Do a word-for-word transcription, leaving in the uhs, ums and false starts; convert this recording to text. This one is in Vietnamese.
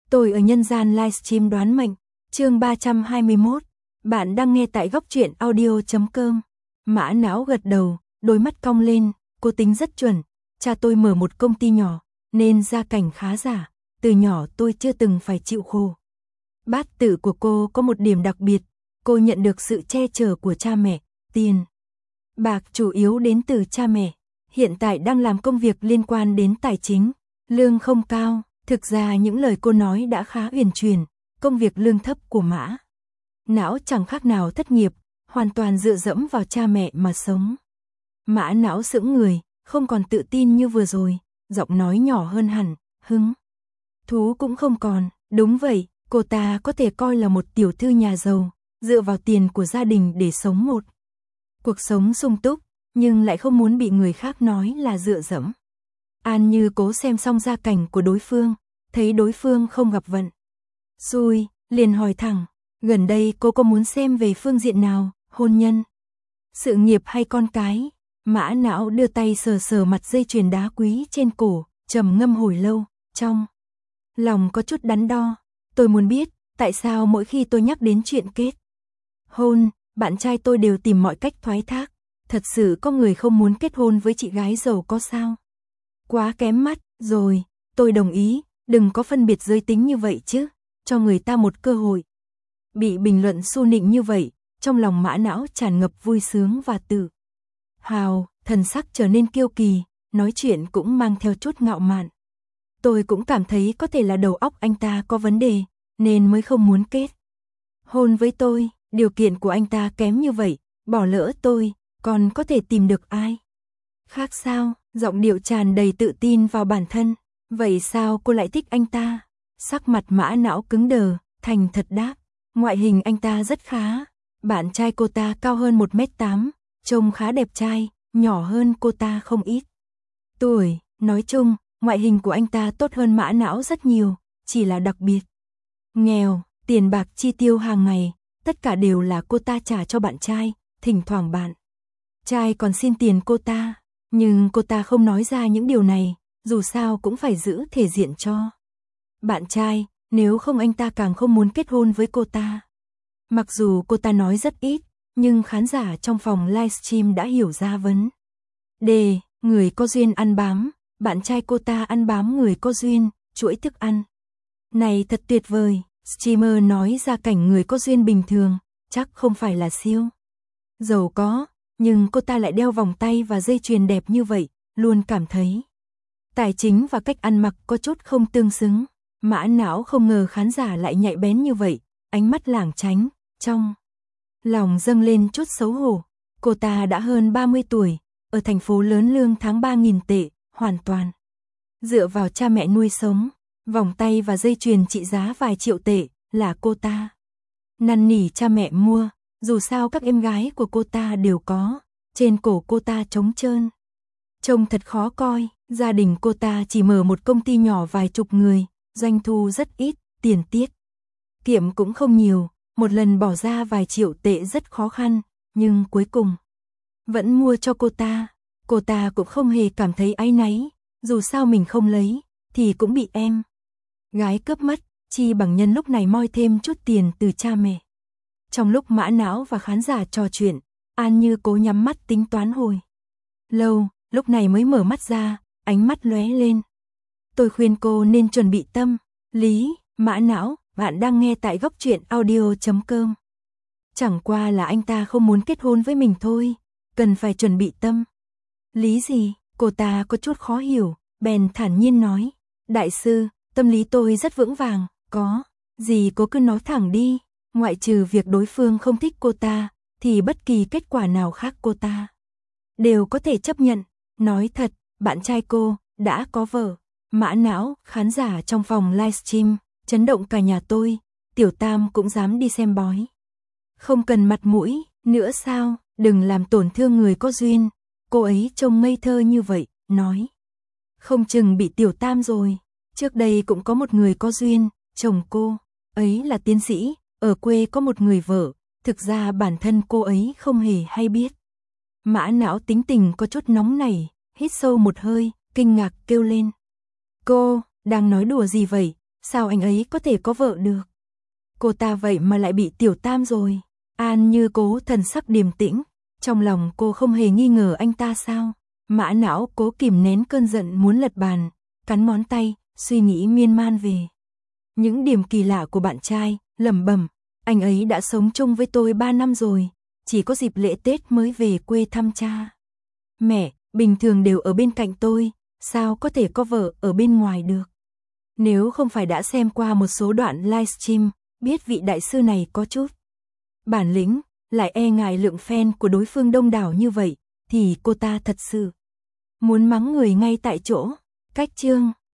Tôi ở nhân gian livestream đoán mệnh, chương ba trăm hai mươi mốt. Bạn đang nghe tại góc truyện audio chấm com. Mã não gật đầu, đôi mắt cong lên, cô tính rất chuẩn. Cha tôi mở một công ty nhỏ, nên gia cảnh khá giả. Từ nhỏ tôi chưa từng phải chịu khổ. Bát tự của cô có một điểm đặc biệt, cô nhận được sự che chở của cha mẹ, tiền bạc chủ yếu đến từ cha mẹ. Hiện tại đang làm công việc liên quan đến tài chính, lương không cao. Thực ra những lời cô nói đã khá huyền truyền, công việc lương thấp của Mã Não chẳng khác nào thất nghiệp, hoàn toàn dựa dẫm vào cha mẹ mà sống. Mã Não sững người, không còn tự tin như vừa rồi, giọng nói nhỏ hơn hẳn, hứng thú cũng không còn. Đúng vậy, cô ta có thể coi là một tiểu thư nhà giàu, dựa vào tiền của gia đình để sống một cuộc sống sung túc, nhưng lại không muốn bị người khác nói là dựa dẫm. An Như cố xem xong gia cảnh của đối phương, thấy đối phương không gặp vận xui, liền hỏi thẳng, gần đây cô có muốn xem về phương diện nào, hôn nhân, sự nghiệp hay con cái? Mã Não đưa tay sờ sờ mặt dây chuyền đá quý trên cổ, trầm ngâm hồi lâu, trong lòng có chút đắn đo. Tôi muốn biết, tại sao mỗi khi tôi nhắc đến chuyện kết hôn, bạn trai tôi đều tìm mọi cách thoái thác. Thật sự có người không muốn kết hôn với chị gái giàu có sao? Quá kém mắt, rồi, tôi đồng ý, đừng có phân biệt giới tính như vậy chứ, cho người ta một cơ hội. Bị bình luận xu nịnh như vậy, trong lòng Mã Não tràn ngập vui sướng và tự hào, thần sắc trở nên kiêu kỳ, nói chuyện cũng mang theo chút ngạo mạn. Tôi cũng cảm thấy có thể là đầu óc anh ta có vấn đề, nên mới không muốn kết hôn với tôi. Điều kiện của anh ta kém như vậy, bỏ lỡ tôi, còn có thể tìm được ai khác sao? Giọng điệu tràn đầy tự tin vào bản thân. Vậy sao cô lại thích anh ta? Sắc mặt Mã Não cứng đờ, thành thật đáp. Ngoại hình anh ta rất khá. Bạn trai cô ta cao hơn một mét tám, trông khá đẹp trai, nhỏ hơn cô ta không ít tuổi. Nói chung, ngoại hình của anh ta tốt hơn Mã Não rất nhiều, chỉ là đặc biệt nghèo, tiền bạc chi tiêu hàng ngày, tất cả đều là cô ta trả cho bạn trai, thỉnh thoảng bạn trai còn xin tiền cô ta. Nhưng cô ta không nói ra những điều này, dù sao cũng phải giữ thể diện cho bạn trai, nếu không anh ta càng không muốn kết hôn với cô ta. Mặc dù cô ta nói rất ít, nhưng khán giả trong phòng livestream đã hiểu ra vấn đề. Người có duyên ăn bám, bạn trai cô ta ăn bám người có duyên, chuỗi thức ăn này thật tuyệt vời. Streamer nói ra cảnh người có duyên bình thường, chắc không phải là siêu giàu có, nhưng cô ta lại đeo vòng tay và dây chuyền đẹp như vậy, luôn cảm thấy tài chính và cách ăn mặc có chút không tương xứng. Mã Não không ngờ khán giả lại nhạy bén như vậy, ánh mắt lảng tránh, trong lòng dâng lên chút xấu hổ. Cô ta đã hơn ba mươi tuổi, ở thành phố lớn lương tháng ba nghìn tệ, hoàn toàn dựa vào cha mẹ nuôi sống. Vòng tay và dây chuyền trị giá vài triệu tệ là cô ta năn nỉ cha mẹ mua, dù sao các em gái của cô ta đều có. Trên cổ cô ta trống trơn, trông thật khó coi. Gia đình cô ta chỉ mở một công ty nhỏ vài chục người, doanh thu rất ít, tiền tiết kiệm cũng không nhiều, một lần bỏ ra vài triệu tệ rất khó khăn, nhưng cuối cùng vẫn mua cho cô ta. Cô ta cũng không hề cảm thấy áy náy, dù sao mình không lấy thì cũng bị em gái cướp mất, chi bằng nhân lúc này moi thêm chút tiền từ cha mẹ. Trong lúc Mã Não và khán giả trò chuyện, An Như cố nhắm mắt tính toán hồi lâu, lúc này mới mở mắt ra, ánh mắt lóe lên. Tôi khuyên cô nên chuẩn bị tâm lý. Mã Não, bạn đang nghe tại góc truyện audio chấm com. Chẳng qua là anh ta không muốn kết hôn với mình thôi, cần phải chuẩn bị tâm lý gì? Cô ta có chút khó hiểu, bèn thản nhiên nói, đại sư, tâm lý tôi rất vững vàng, có gì cô cứ nói thẳng đi. Ngoại trừ việc đối phương không thích cô ta, thì bất kỳ kết quả nào khác cô ta đều có thể chấp nhận. Nói thật, bạn trai cô đã có vợ. Mã Não, khán giả trong phòng livestream chấn động cả nhà tôi, Tiểu Tam cũng dám đi xem bói. Không cần mặt mũi nữa sao? Đừng làm tổn thương người có duyên. Cô ấy trông ngây thơ như vậy, nói không chừng bị Tiểu Tam rồi. Trước đây cũng có một người có duyên, chồng cô ấy là tiến sĩ, ở quê có một người vợ, thực ra bản thân cô ấy không hề hay biết. Mã Não tính tình có chút nóng nảy, hít sâu một hơi, kinh ngạc kêu lên. Cô, đang nói đùa gì vậy? Sao anh ấy có thể có vợ được? Cô ta vậy mà lại bị tiểu tam rồi. An Như cố thần sắc điềm tĩnh, trong lòng cô không hề nghi ngờ anh ta sao? Mã Não cố kìm nén cơn giận muốn lật bàn, cắn ngón tay, suy nghĩ miên man về những điểm kỳ lạ của bạn trai, lẩm bẩm, anh ấy đã sống chung với tôi ba năm rồi, chỉ có dịp lễ Tết mới về quê thăm cha. Mẹ, bình thường đều ở bên cạnh tôi, sao có thể có vợ ở bên ngoài được? Nếu không phải đã xem qua một số đoạn livestream, biết vị đại sư này có chút bản lĩnh, lại e ngại lượng fan của đối phương đông đảo như vậy, thì cô ta thật sự muốn mắng người ngay tại chỗ. Cách chương